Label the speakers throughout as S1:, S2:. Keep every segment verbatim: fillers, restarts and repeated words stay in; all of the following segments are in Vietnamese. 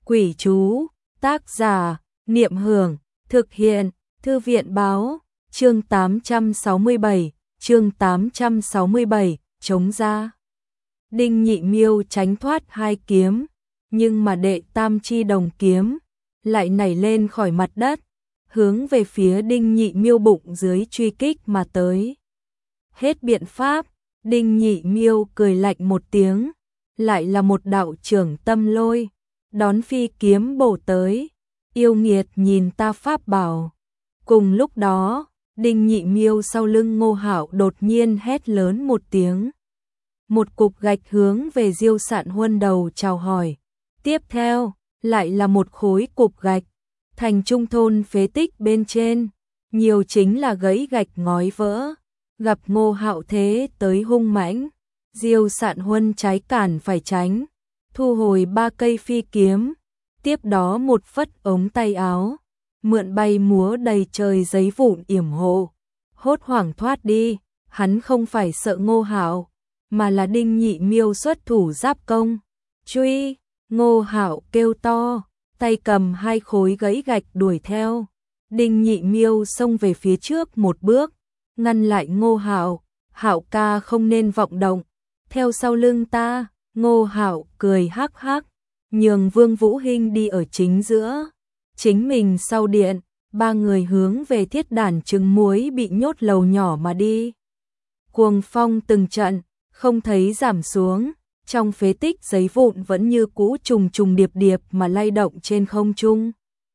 S1: Quỷ chú, tác giả, Niệm Hưởng, thực hiện, Thư viện báo, chương tám trăm sáu mươi bảy, chương tám trăm sáu mươi bảy, chống ra. Đinh Nhị Miêu tránh thoát hai kiếm, nhưng mà đệ tam chi đồng kiếm lại nảy lên khỏi mặt đất, hướng về phía Đinh Nhị Miêu bụng dưới truy kích mà tới. Hết biện pháp, Đinh Nhị Miêu cười lạnh một tiếng, lại là một đạo trưởng tâm lôi, đón phi kiếm bổ tới. Yêu nghiệt nhìn ta pháp bảo. Cùng lúc đó, Đinh Nhị Miêu sau lưng Ngô Hạo đột nhiên hét lớn một tiếng. Một cục gạch hướng về Diêu Sạn Huân đầu chào hỏi. Tiếp theo, lại là một khối cục gạch. Thành trung thôn phế tích bên trên, nhiều chính là gãy gạch ngói vỡ. Gặp Ngô Hạo thế tới hung mãnh, Diêu Sạn Huân trái cản phải tránh, thu hồi ba cây phi kiếm. Tiếp đó một phất ống tay áo, mượn bay múa đầy trời giấy vụn yểm hộ, hốt hoảng thoát đi. Hắn không phải sợ Ngô Hạo, mà là Đinh Nhị Miêu xuất thủ giáp công. Truy! Ngô Hạo kêu to, tay cầm hai khối gãy gạch đuổi theo. Đinh Nhị Miêu xông về phía trước một bước, ngăn lại Ngô Hạo. Hạo ca không nên vọng động, theo sau lưng ta. Ngô Hạo cười hắc hắc, nhường Vương Vũ Hinh đi ở chính giữa, chính mình sau điện. Ba người hướng về thiết đàn trứng muối bị nhốt lầu nhỏ mà đi. Cuồng phong từng trận, không thấy giảm xuống, trong phế tích giấy vụn vẫn như cũ trùng trùng điệp điệp mà lay động trên không trung.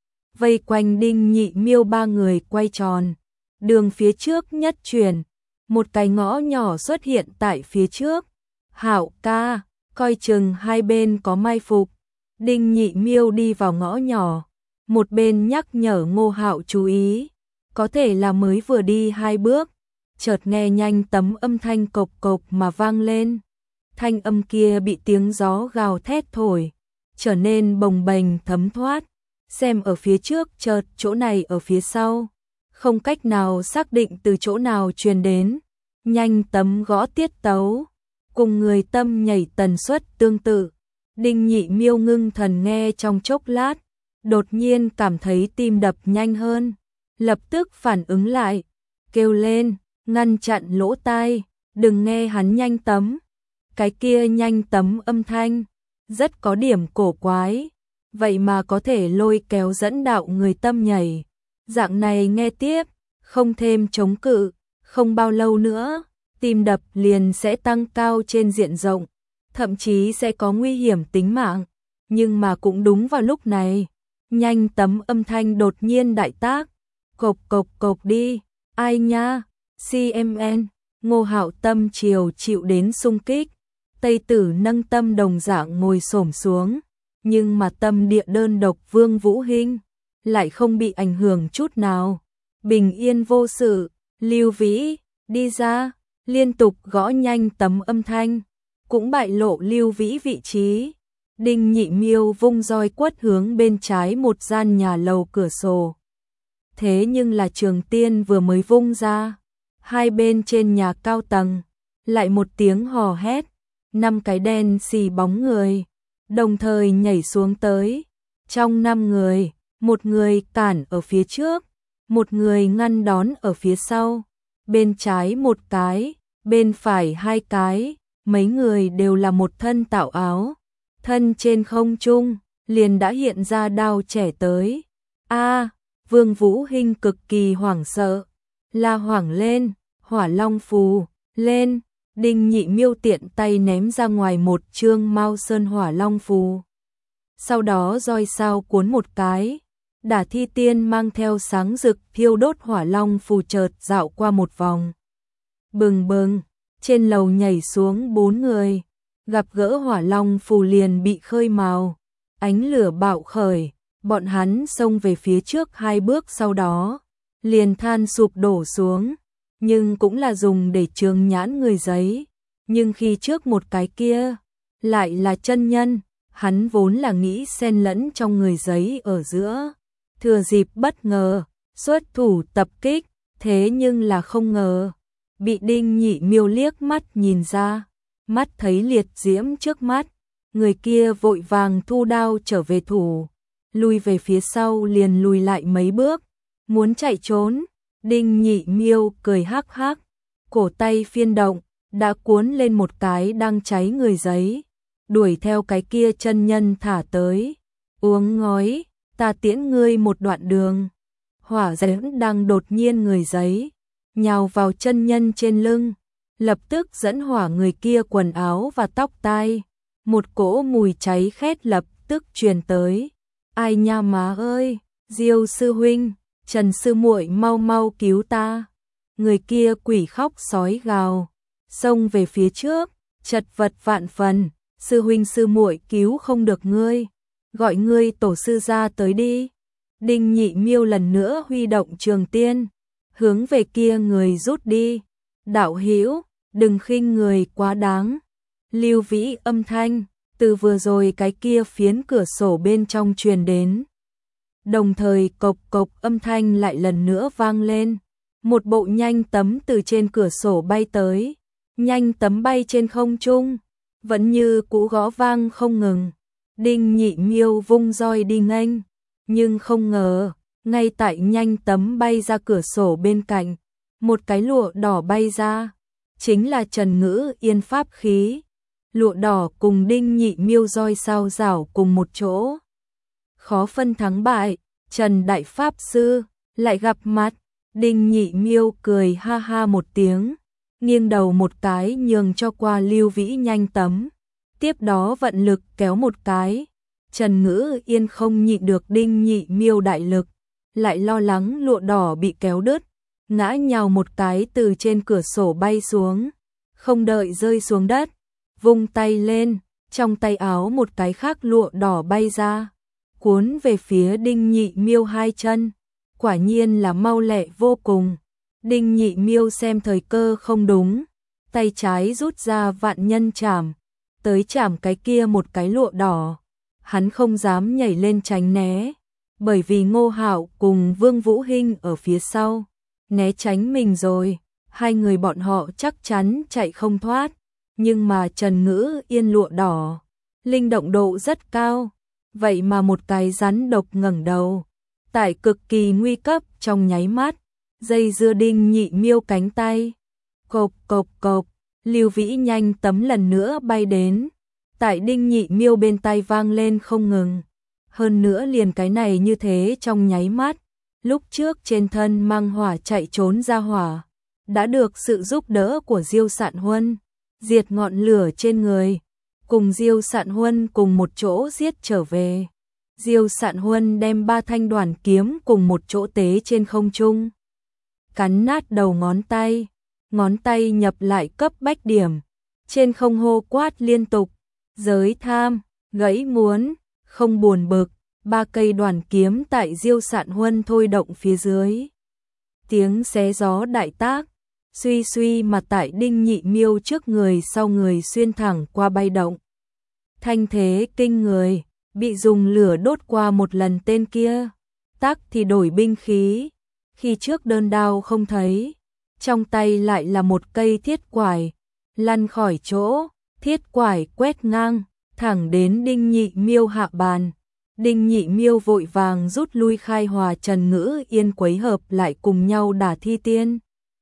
S1: Vây quanh Đinh Nhị Miêu ba người quay tròn, đường phía trước nhất chuyển, một cái ngõ nhỏ xuất hiện tại phía trước. Hạo ca, coi chừng hai bên có mai phục. Đinh Nhị Miêu đi vào ngõ nhỏ, một bên nhắc nhở Ngô Hạo chú ý. Có thể là mới vừa đi hai bước, chợt nghe nhanh tấm âm thanh cộc cộc mà vang lên. Thanh âm kia bị tiếng gió gào thét thổi, trở nên bồng bềnh thấm thoát. Xem ở phía trước chợt chỗ này ở phía sau, không cách nào xác định từ chỗ nào truyền đến. Nhanh tấm gõ tiết tấu, cùng người tâm nhảy tần suất tương tự. Đinh Nhị Miêu ngưng thần nghe trong chốc lát, đột nhiên cảm thấy tim đập nhanh hơn, lập tức phản ứng lại, kêu lên, ngăn chặn lỗ tai, đừng nghe hắn nhanh tấm. Cái kia nhanh tấm âm thanh, rất có điểm cổ quái, vậy mà có thể lôi kéo dẫn đạo người tâm nhảy. Dạng này nghe tiếp, không thêm chống cự, không bao lâu nữa, tim đập liền sẽ tăng cao trên diện rộng, thậm chí sẽ có nguy hiểm tính mạng. Nhưng mà cũng đúng vào lúc này, nhanh tấm âm thanh đột nhiên đại tác, cộc cộc cộc đi, ai nha, xê em en. Ngô Hạo tâm chiều chịu đến xung kích, Tây Tử nâng tâm đồng dạng ngồi xổm xuống, nhưng mà tâm địa đơn độc Vương Vũ Hinh lại không bị ảnh hưởng chút nào, bình yên vô sự. Lưu Vĩ, đi ra, liên tục gõ nhanh tấm âm thanh, cũng bại lộ Lưu Vĩ vị trí. Đinh Nhị Miêu vung roi quất hướng bên trái một gian nhà lầu cửa sổ. Thế nhưng là trường tiên vừa mới vung ra, hai bên trên nhà cao tầng, lại một tiếng hò hét, năm cái đen xì bóng người, đồng thời nhảy xuống tới. Trong năm người, một người cản ở phía trước, một người ngăn đón ở phía sau, bên trái một cái, bên phải hai cái, mấy người đều là một thân tạo áo. Thân trên không trung, liền đã hiện ra đao trẻ tới. A, Vương Vũ Hinh cực kỳ hoảng sợ, la hoảng lên, Hỏa Long phù, lên. Đinh Nhị Miêu tiện tay ném ra ngoài một chương Mao Sơn Hỏa Long phù. Sau đó roi sao cuốn một cái, Đả Thi Tiên mang theo sáng rực thiêu đốt Hỏa Long phù chợt dạo qua một vòng. Bừng bừng, trên lầu nhảy xuống bốn người, gặp gỡ Hỏa Long phù liền bị khơi mào, ánh lửa bạo khởi, bọn hắn xông về phía trước hai bước, sau đó liền than sụp đổ xuống, nhưng cũng là dùng để trường nhãn người giấy. Nhưng khi trước một cái kia lại là chân nhân, hắn vốn là nghĩ xen lẫn trong người giấy ở giữa, thừa dịp bất ngờ xuất thủ tập kích, thế nhưng là không ngờ bị Đinh Nhị Miêu liếc mắt nhìn ra, mắt thấy liệt diễm trước mắt, người kia vội vàng thu đao trở về thủ, lui về phía sau liền lùi lại mấy bước, muốn chạy trốn. Đinh Nhị Miêu cười hắc hắc, cổ tay phiên động, đã cuốn lên một cái đang cháy người giấy, đuổi theo cái kia chân nhân thả tới. Uống ngói, ta tiễn ngươi một đoạn đường. Hỏa diễm đang đột nhiên người giấy, nhào vào chân nhân trên lưng, lập tức dẫn hỏa người kia quần áo và tóc tai. Một cỗ mùi cháy khét lập tức truyền tới. Ai nha má ơi, Diêu sư huynh, Trần sư muội mau mau cứu ta. Người kia quỷ khóc sói gào, xông về phía trước, chật vật vạn phần. Sư huynh sư muội cứu không được ngươi, gọi ngươi tổ sư ra tới đi. Đinh Nhị Miêu lần nữa huy động trường tiên, hướng về kia người rút đi. Đạo hữu, đừng khinh người quá đáng. Lưu Vĩ âm thanh từ vừa rồi cái kia phiến cửa sổ bên trong truyền đến. Đồng thời cộc cộc âm thanh lại lần nữa vang lên. Một bộ nhanh tấm từ trên cửa sổ bay tới, nhanh tấm bay trên không trung, vẫn như cũ gõ vang không ngừng. Đinh Nhị Miêu vung roi đi nghênh, nhưng không ngờ, ngay tại nhanh tấm bay ra cửa sổ bên cạnh, một cái lụa đỏ bay ra, chính là Trần Ngữ Yên pháp khí. Lụa đỏ cùng Đinh Nhị Miêu roi sao rảo cùng một chỗ, khó phân thắng bại. Trần Đại Pháp Sư lại gặp mặt. Đinh Nhị Miêu cười ha ha một tiếng, nghiêng đầu một cái nhường cho qua Lưu Vĩ nhanh tấm, tiếp đó vận lực kéo một cái. Trần Ngữ Yên không nhịn được Đinh Nhị Miêu đại lực, lại lo lắng lụa đỏ bị kéo đứt, ngã nhào một cái từ trên cửa sổ bay xuống, không đợi rơi xuống đất, vung tay lên, trong tay áo một cái khác lụa đỏ bay ra, cuốn về phía Đinh Nhị Miêu hai chân. Quả nhiên là mau lẹ vô cùng. Đinh Nhị Miêu xem thời cơ không đúng, tay trái rút ra vạn nhân chảm, tới chảm cái kia một cái lụa đỏ. Hắn không dám nhảy lên tránh né, bởi vì Ngô Hạo cùng Vương Vũ Hinh ở phía sau, né tránh mình rồi, hai người bọn họ chắc chắn chạy không thoát. Nhưng mà Trần Ngữ Yên lụa đỏ, linh động độ rất cao, vậy mà một cái rắn độc ngẩng đầu, tại cực kỳ nguy cấp trong nháy mắt, dây dưa Đinh Nhị Miêu cánh tay. Cộp cộp cộp, Lưu Vĩ nhanh tấm lần nữa bay đến, tại Đinh Nhị Miêu bên tay vang lên không ngừng. Hơn nữa liền cái này như thế trong nháy mắt, lúc trước trên thân mang hỏa chạy trốn ra hỏa, đã được sự giúp đỡ của Diêu Sạn Huân, diệt ngọn lửa trên người, cùng Diêu Sạn Huân cùng một chỗ giết trở về. Diêu Sạn Huân đem ba thanh đoàn kiếm cùng một chỗ tế trên không trung, cắn nát đầu ngón tay, ngón tay nhập lại cấp bách điểm, trên không hô quát liên tục, giới tham, gãy muốn, không buồn bực. Ba cây đoàn kiếm tại Diêu Sạn Huân thôi động phía dưới, tiếng xé gió đại tác, suy suy mà tại Đinh Nhị Miêu trước người sau người xuyên thẳng qua bay động. Thanh thế kinh người, bị dùng lửa đốt qua một lần tên kia, tác thì đổi binh khí, khi trước đơn đao không thấy, trong tay lại là một cây thiết quải, lăn khỏi chỗ, thiết quải quét ngang, thẳng đến Đinh Nhị Miêu hạ bàn. Đinh Nhị Miêu vội vàng rút lui khai hòa Trần Ngữ Yên quấy hợp lại cùng nhau đả thi tiên.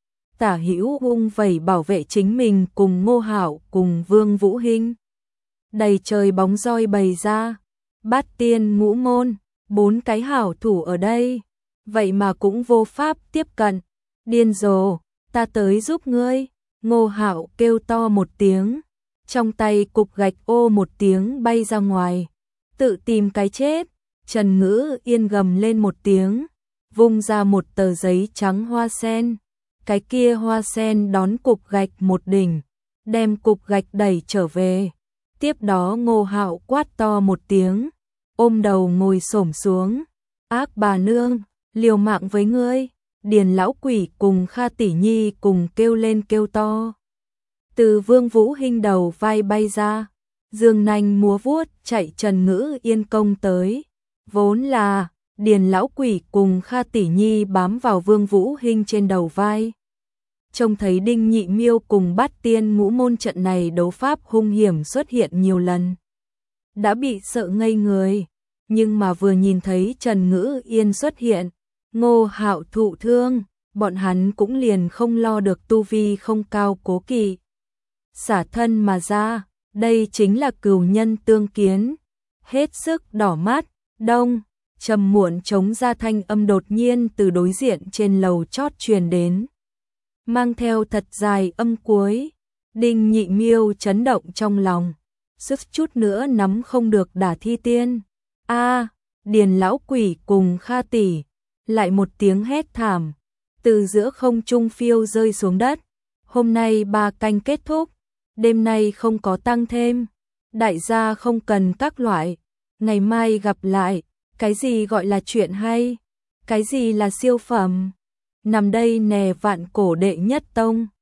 S1: Tả hữu vung vẩy bảo vệ chính mình cùng Ngô Hạo cùng Vương Vũ Hinh. Đầy trời bóng roi bày ra, bát tiên ngũ môn, bốn cái hảo thủ ở đây, vậy mà cũng vô pháp tiếp cận. Điên rồ, ta tới giúp ngươi. Ngô Hạo kêu to một tiếng, trong tay cục gạch ô một tiếng bay ra ngoài, tự tìm cái chết. Trần Ngữ Yên gầm lên một tiếng, vung ra một tờ giấy trắng hoa sen, cái kia hoa sen đón cục gạch một đỉnh, đem cục gạch đẩy trở về. Tiếp đó Ngô Hạo quát to một tiếng, ôm đầu ngồi xổm xuống, ác bà nương, liều mạng với ngươi. Điền lão quỷ cùng Kha tỷ nhi cùng kêu lên kêu to. Từ Vương Vũ Hinh đầu vai bay ra, dương nanh múa vuốt chạy Trần Ngữ Yên công tới. Vốn là Điền lão quỷ cùng Kha tỷ nhi bám vào Vương Vũ Hinh trên đầu vai. Trông thấy Đinh Nhị Miêu cùng Bát Tiên ngũ môn trận này đấu pháp hung hiểm xuất hiện nhiều lần, đã bị sợ ngây người, nhưng mà vừa nhìn thấy Trần Ngữ Yên xuất hiện, Ngô Hạo thụ thương, bọn hắn cũng liền không lo được tu vi không cao cố kỵ. Xả thân mà ra, đây chính là cừu nhân tương kiến, hết sức đỏ mắt. Đông, trầm muộn chống ra thanh âm đột nhiên từ đối diện trên lầu chót truyền đến, mang theo thật dài âm cuối. Đinh Nhị Miêu chấn động trong lòng, sức chút nữa nắm không được đả thi tiên. A, Điền lão quỷ cùng Kha tỷ, lại một tiếng hét thảm, từ giữa không trung phiêu rơi xuống đất. Hôm nay ba canh kết thúc, đêm nay không có tăng thêm, đại gia không cần các loại, ngày mai gặp lại. Cái gì gọi là chuyện hay? Cái gì là siêu phẩm? Nằm đây nè vạn cổ đệ nhất tông.